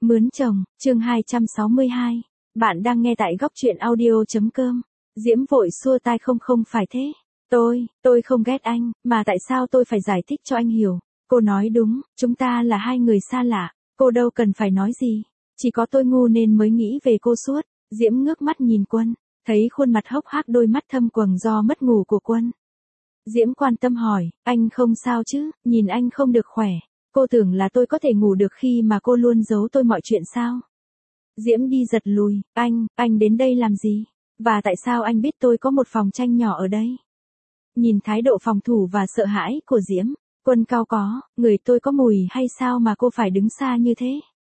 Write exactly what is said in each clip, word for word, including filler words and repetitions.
Mướn chồng, chương hai trăm sáu mươi hai. Bạn đang nghe tại góc truyện audio.com. Diễm vội xua tay không không phải thế. Tôi, tôi không ghét anh, mà tại sao tôi phải giải thích cho anh hiểu. Cô nói đúng, chúng ta là hai người xa lạ, cô đâu cần phải nói gì. Chỉ có tôi ngu nên mới nghĩ về cô suốt. Diễm ngước mắt nhìn Quân, thấy khuôn mặt hốc hác đôi mắt thâm quầng do mất ngủ của Quân. Diễm quan tâm hỏi, anh không sao chứ, nhìn anh không được khỏe. Cô tưởng là tôi có thể ngủ được khi mà cô luôn giấu tôi mọi chuyện sao? Diễm đi giật lùi, anh, anh đến đây làm gì? Và tại sao anh biết tôi có một phòng tranh nhỏ ở đây? Nhìn thái độ phòng thủ và sợ hãi của Diễm, Quân cau có, người tôi có mùi hay sao mà cô phải đứng xa như thế?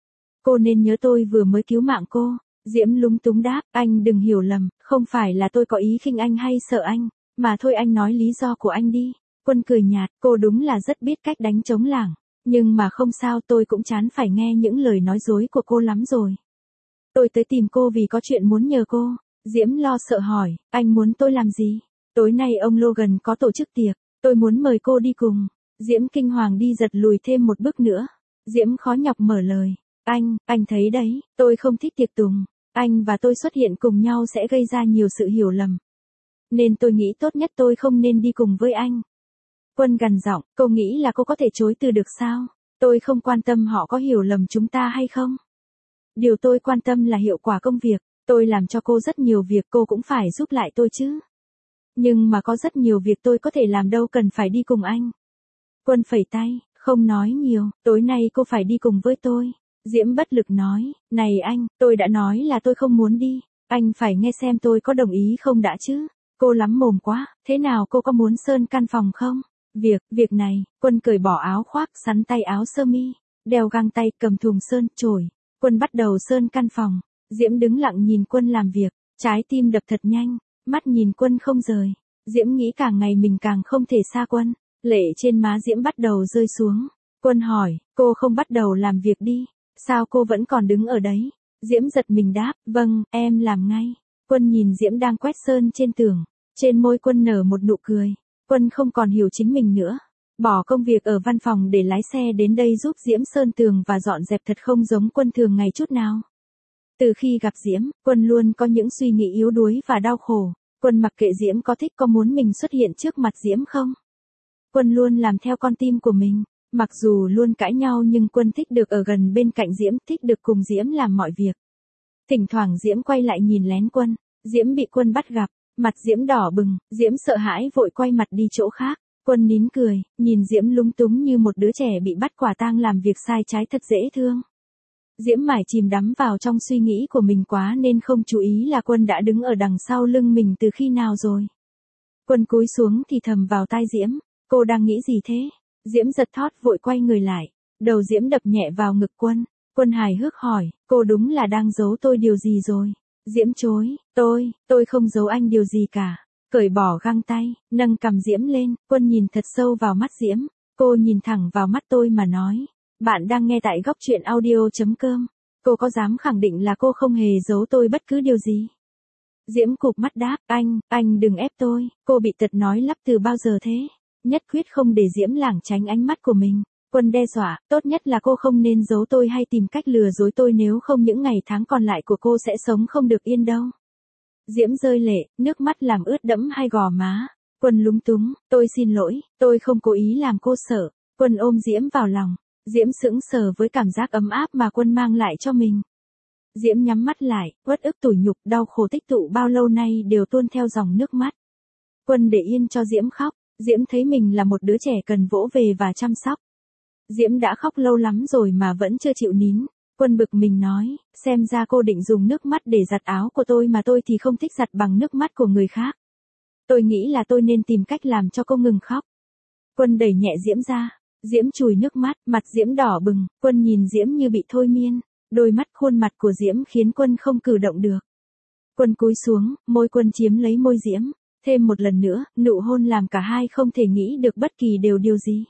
Cô nên nhớ tôi vừa mới cứu mạng cô. Diễm lúng túng đáp, anh đừng hiểu lầm, không phải là tôi có ý khinh anh hay sợ anh, mà thôi anh nói lý do của anh đi. Quân cười nhạt, cô đúng là rất biết cách đánh trống lảng. Nhưng mà không sao, tôi cũng chán phải nghe những lời nói dối của cô lắm rồi. Tôi tới tìm cô vì có chuyện muốn nhờ cô. Diễm lo sợ hỏi, anh muốn tôi làm gì? Tối nay ông Logan có tổ chức tiệc, tôi muốn mời cô đi cùng. Diễm kinh hoàng đi giật lùi thêm một bước nữa. Diễm khó nhọc mở lời, anh, anh thấy đấy, tôi không thích tiệc tùng. Anh và tôi xuất hiện cùng nhau sẽ gây ra nhiều sự hiểu lầm. Nên tôi nghĩ tốt nhất tôi không nên đi cùng với anh. Quân gằn giọng, cô nghĩ là cô có thể chối từ được sao? Tôi không quan tâm họ có hiểu lầm chúng ta hay không. Điều tôi quan tâm là hiệu quả công việc. Tôi làm cho cô rất nhiều việc, cô cũng phải giúp lại tôi chứ. Nhưng mà có rất nhiều việc tôi có thể làm, đâu cần phải đi cùng anh. Quân phẩy tay, không nói nhiều, tối nay cô phải đi cùng với tôi. Diễm bất lực nói, này anh, tôi đã nói là tôi không muốn đi. Anh phải nghe xem tôi có đồng ý không đã chứ. Cô lắm mồm quá, thế nào cô có muốn sơn căn phòng không? Việc, việc này, Quân cởi bỏ áo khoác, sắn tay áo sơ mi, đeo găng tay, cầm thùng sơn, chổi. Quân bắt đầu sơn căn phòng. Diễm đứng lặng nhìn Quân làm việc, trái tim đập thật nhanh, mắt nhìn Quân không rời. Diễm nghĩ càng ngày mình càng không thể xa Quân. Lệ trên má Diễm bắt đầu rơi xuống. Quân hỏi, cô không bắt đầu làm việc đi? Sao cô vẫn còn đứng ở đấy? Diễm giật mình đáp, vâng, em làm ngay. Quân nhìn Diễm đang quét sơn trên tường. Trên môi Quân nở một nụ cười. Quân không còn hiểu chính mình nữa. Bỏ công việc ở văn phòng để lái xe đến đây giúp Diễm sơn tường và dọn dẹp thật không giống Quân thường ngày chút nào. Từ khi gặp Diễm, Quân luôn có những suy nghĩ yếu đuối và đau khổ. Quân mặc kệ Diễm có thích, có muốn mình xuất hiện trước mặt Diễm không. Quân luôn làm theo con tim của mình. Mặc dù luôn cãi nhau nhưng Quân thích được ở gần bên cạnh Diễm, thích được cùng Diễm làm mọi việc. Thỉnh thoảng Diễm quay lại nhìn lén Quân. Diễm bị Quân bắt gặp, mặt Diễm đỏ bừng, Diễm sợ hãi vội quay mặt đi chỗ khác. Quân nín cười, nhìn Diễm lúng túng như một đứa trẻ bị bắt quả tang làm việc sai trái thật dễ thương. Diễm mải chìm đắm vào trong suy nghĩ của mình quá nên không chú ý là Quân đã đứng ở đằng sau lưng mình từ khi nào rồi. Quân cúi xuống thì thầm vào tai Diễm, cô đang nghĩ gì thế? Diễm giật thót vội quay người lại, đầu Diễm đập nhẹ vào ngực Quân. Quân hài hước hỏi, cô đúng là đang giấu tôi điều gì rồi? Diễm chối, tôi, tôi không giấu anh điều gì cả. Cởi bỏ găng tay, nâng cằm Diễm lên, Quân nhìn thật sâu vào mắt Diễm. Cô nhìn thẳng vào mắt tôi mà nói, bạn đang nghe tại góc truyện audio.com. Cô có dám khẳng định là cô không hề giấu tôi bất cứ điều gì? Diễm cụp mắt đáp, anh, anh đừng ép tôi, cô bị tật nói lắp từ bao giờ thế? Nhất quyết không để Diễm lảng tránh ánh mắt của mình. Quân đe dọa, tốt nhất là cô không nên giấu tôi hay tìm cách lừa dối tôi, nếu không những ngày tháng còn lại của cô sẽ sống không được yên đâu. Diễm rơi lệ, nước mắt làm ướt đẫm hai gò má. Quân lúng túng, tôi xin lỗi, tôi không cố ý làm cô sợ. Quân ôm Diễm vào lòng. Diễm sững sờ với cảm giác ấm áp mà Quân mang lại cho mình. Diễm nhắm mắt lại, uất ức tủi nhục đau khổ tích tụ bao lâu nay đều tuôn theo dòng nước mắt. Quân để yên cho Diễm khóc. Diễm thấy mình là một đứa trẻ cần vỗ về và chăm sóc. Diễm đã khóc lâu lắm rồi mà vẫn chưa chịu nín. Quân bực mình nói, xem ra cô định dùng nước mắt để giặt áo của tôi mà tôi thì không thích giặt bằng nước mắt của người khác. Tôi nghĩ là tôi nên tìm cách làm cho cô ngừng khóc. Quân đẩy nhẹ Diễm ra. Diễm chùi nước mắt, mặt Diễm đỏ bừng. Quân nhìn Diễm như bị thôi miên. Đôi mắt khuôn mặt của Diễm khiến Quân không cử động được. Quân cúi xuống, môi Quân chiếm lấy môi Diễm. Thêm một lần nữa, nụ hôn làm cả hai không thể nghĩ được bất kỳ điều điều gì.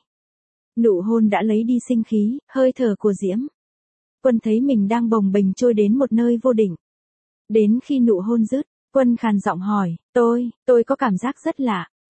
Nụ hôn đã lấy đi sinh khí, hơi thở của Diễm. Quân thấy mình đang bồng bềnh trôi đến một nơi vô định. Đến khi nụ hôn dứt, Quân khàn giọng hỏi, tôi, tôi có cảm giác rất lạ.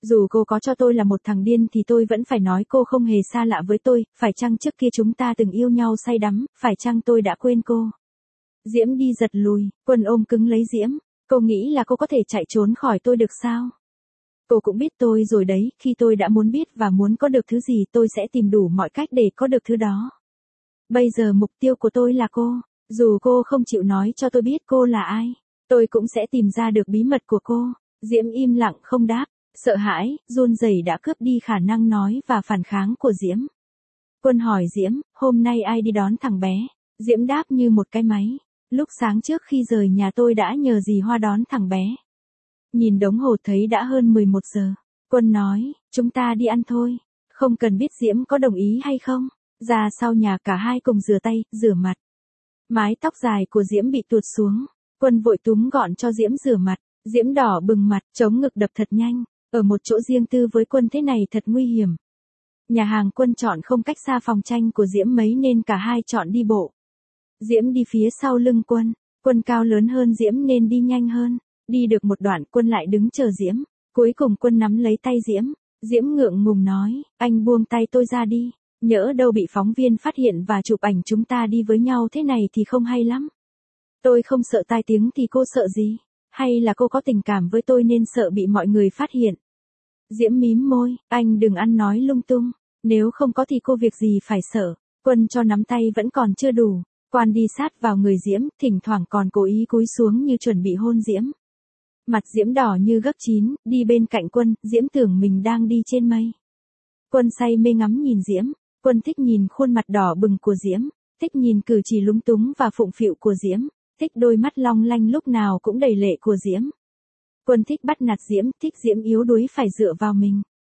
Dù cô có cho tôi là một thằng điên thì tôi vẫn phải nói cô không hề xa lạ với tôi, phải chăng trước kia chúng ta từng yêu nhau say đắm, phải chăng tôi đã quên cô. Diễm đi giật lùi, Quân ôm cứng lấy Diễm. Cô nghĩ là cô có thể chạy trốn khỏi tôi được sao? Cô cũng biết tôi rồi đấy, khi tôi đã muốn biết và muốn có được thứ gì tôi sẽ tìm đủ mọi cách để có được thứ đó. Bây giờ mục tiêu của tôi là cô, dù cô không chịu nói cho tôi biết cô là ai, tôi cũng sẽ tìm ra được bí mật của cô. Diễm im lặng không đáp, sợ hãi, run rẩy đã cướp đi khả năng nói và phản kháng của Diễm. Quân hỏi Diễm, hôm nay ai đi đón thằng bé? Diễm đáp như một cái máy, lúc sáng trước khi rời nhà tôi đã nhờ dì Hoa đón thằng bé. Nhìn đồng hồ thấy đã hơn mười một giờ. Quân nói, chúng ta đi ăn thôi. Không cần biết Diễm có đồng ý hay không. Ra sau nhà cả hai cùng rửa tay, rửa mặt. Mái tóc dài của Diễm bị tuột xuống. Quân vội túm gọn cho Diễm rửa mặt. Diễm đỏ bừng mặt, chống ngực đập thật nhanh. Ở một chỗ riêng tư với Quân thế này thật nguy hiểm. Nhà hàng Quân chọn không cách xa phòng tranh của Diễm mấy nên cả hai chọn đi bộ. Diễm đi phía sau lưng Quân. Quân cao lớn hơn Diễm nên đi nhanh hơn. Đi được một đoạn Quân lại đứng chờ Diễm. Cuối cùng Quân nắm lấy tay Diễm. Diễm ngượng ngùng nói, anh buông tay tôi ra đi. Nhỡ đâu bị phóng viên phát hiện và chụp ảnh chúng ta đi với nhau thế này thì không hay lắm. Tôi không sợ tai tiếng thì cô sợ gì? Hay là cô có tình cảm với tôi nên sợ bị mọi người phát hiện? Diễm mím môi, anh đừng ăn nói lung tung. Nếu không có thì cô việc gì phải sợ. Quân cho nắm tay vẫn còn chưa đủ. Quan đi sát vào người Diễm, thỉnh thoảng còn cố ý cúi xuống như chuẩn bị hôn Diễm. Mặt Diễm đỏ như gấp chín, đi bên cạnh Quân, Diễm tưởng mình đang đi trên mây. Quân say mê ngắm nhìn Diễm. Quân thích nhìn khuôn mặt đỏ bừng của Diễm, thích nhìn cử chỉ lúng túng và phụng phịu của Diễm, thích đôi mắt long lanh lúc nào cũng đầy lệ của Diễm. Quân thích bắt nạt Diễm, thích Diễm yếu đuối phải dựa vào mình.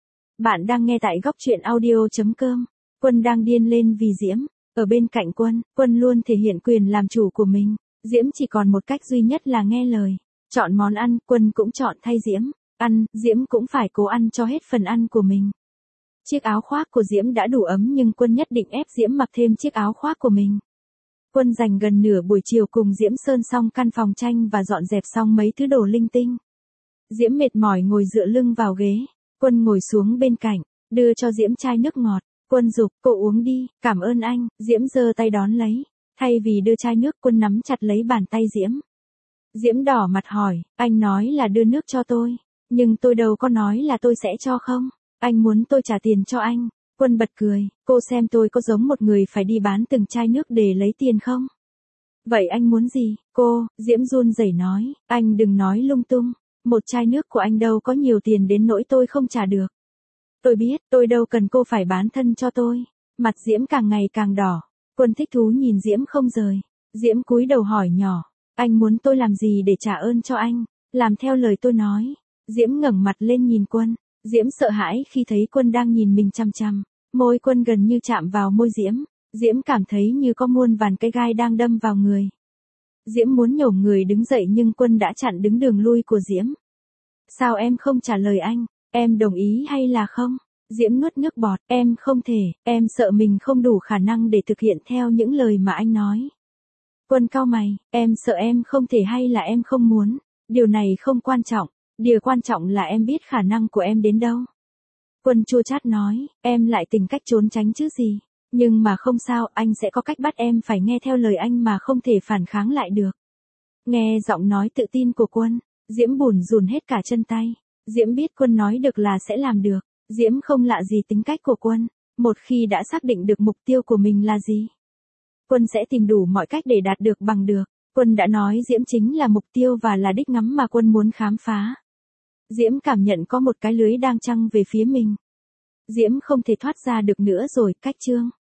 Bạn đang nghe tại góc truyện audio chấm com. Quân đang điên lên vì Diễm. Ở bên cạnh Quân, Quân luôn thể hiện quyền làm chủ của mình. Diễm chỉ còn một cách duy nhất là nghe lời. Chọn món ăn, Quân cũng chọn thay Diễm. Ăn, Diễm cũng phải cố ăn cho hết phần ăn của mình. Chiếc áo khoác của Diễm đã đủ ấm nhưng Quân nhất định ép Diễm mặc thêm chiếc áo khoác của mình. Quân dành gần nửa buổi chiều cùng Diễm sơn xong căn phòng tranh và dọn dẹp xong mấy thứ đồ linh tinh. Diễm mệt mỏi ngồi dựa lưng vào ghế. Quân ngồi xuống bên cạnh, đưa cho Diễm chai nước ngọt. Quân giục, cô uống đi, cảm ơn anh. Diễm giơ tay đón lấy. Thay vì đưa chai nước, Quân nắm chặt lấy bàn tay Diễm. Diễm đỏ mặt hỏi, anh nói là đưa nước cho tôi. Nhưng tôi đâu có nói là tôi sẽ cho không. Anh muốn tôi trả tiền cho anh. Quân bật cười, cô xem tôi có giống một người phải đi bán từng chai nước để lấy tiền không? Vậy anh muốn gì? Cô, Diễm run rẩy nói, anh đừng nói lung tung. Một chai nước của anh đâu có nhiều tiền đến nỗi tôi không trả được. Tôi biết, tôi đâu cần cô phải bán thân cho tôi. Mặt Diễm càng ngày càng đỏ. Quân thích thú nhìn Diễm không rời. Diễm cúi đầu hỏi nhỏ, anh muốn tôi làm gì để trả ơn cho anh? Làm theo lời tôi nói. Diễm ngẩng mặt lên nhìn Quân. Diễm sợ hãi khi thấy Quân đang nhìn mình chăm chăm. Môi Quân gần như chạm vào môi Diễm. Diễm cảm thấy như có muôn vàn cây gai đang đâm vào người. Diễm muốn nhổm người đứng dậy nhưng Quân đã chặn đứng đường lui của Diễm. Sao em không trả lời anh? Em đồng ý hay là không? Diễm nuốt nước bọt, em không thể, em sợ mình không đủ khả năng để thực hiện theo những lời mà anh nói. Quân cau mày, em sợ em không thể hay là em không muốn? Điều này không quan trọng, điều quan trọng là em biết khả năng của em đến đâu. Quân chua chát nói, em lại tìm cách trốn tránh chứ gì. Nhưng mà không sao, anh sẽ có cách bắt em phải nghe theo lời anh mà không thể phản kháng lại được. Nghe giọng nói tự tin của Quân, Diễm bủn rủn hết cả chân tay. Diễm biết Quân nói được là sẽ làm được. Diễm không lạ gì tính cách của Quân. Một khi đã xác định được mục tiêu của mình là gì, Quân sẽ tìm đủ mọi cách để đạt được bằng được. Quân đã nói Diễm chính là mục tiêu và là đích ngắm mà Quân muốn khám phá. Diễm cảm nhận có một cái lưới đang giăng về phía mình. Diễm không thể thoát ra được nữa rồi, cách chương.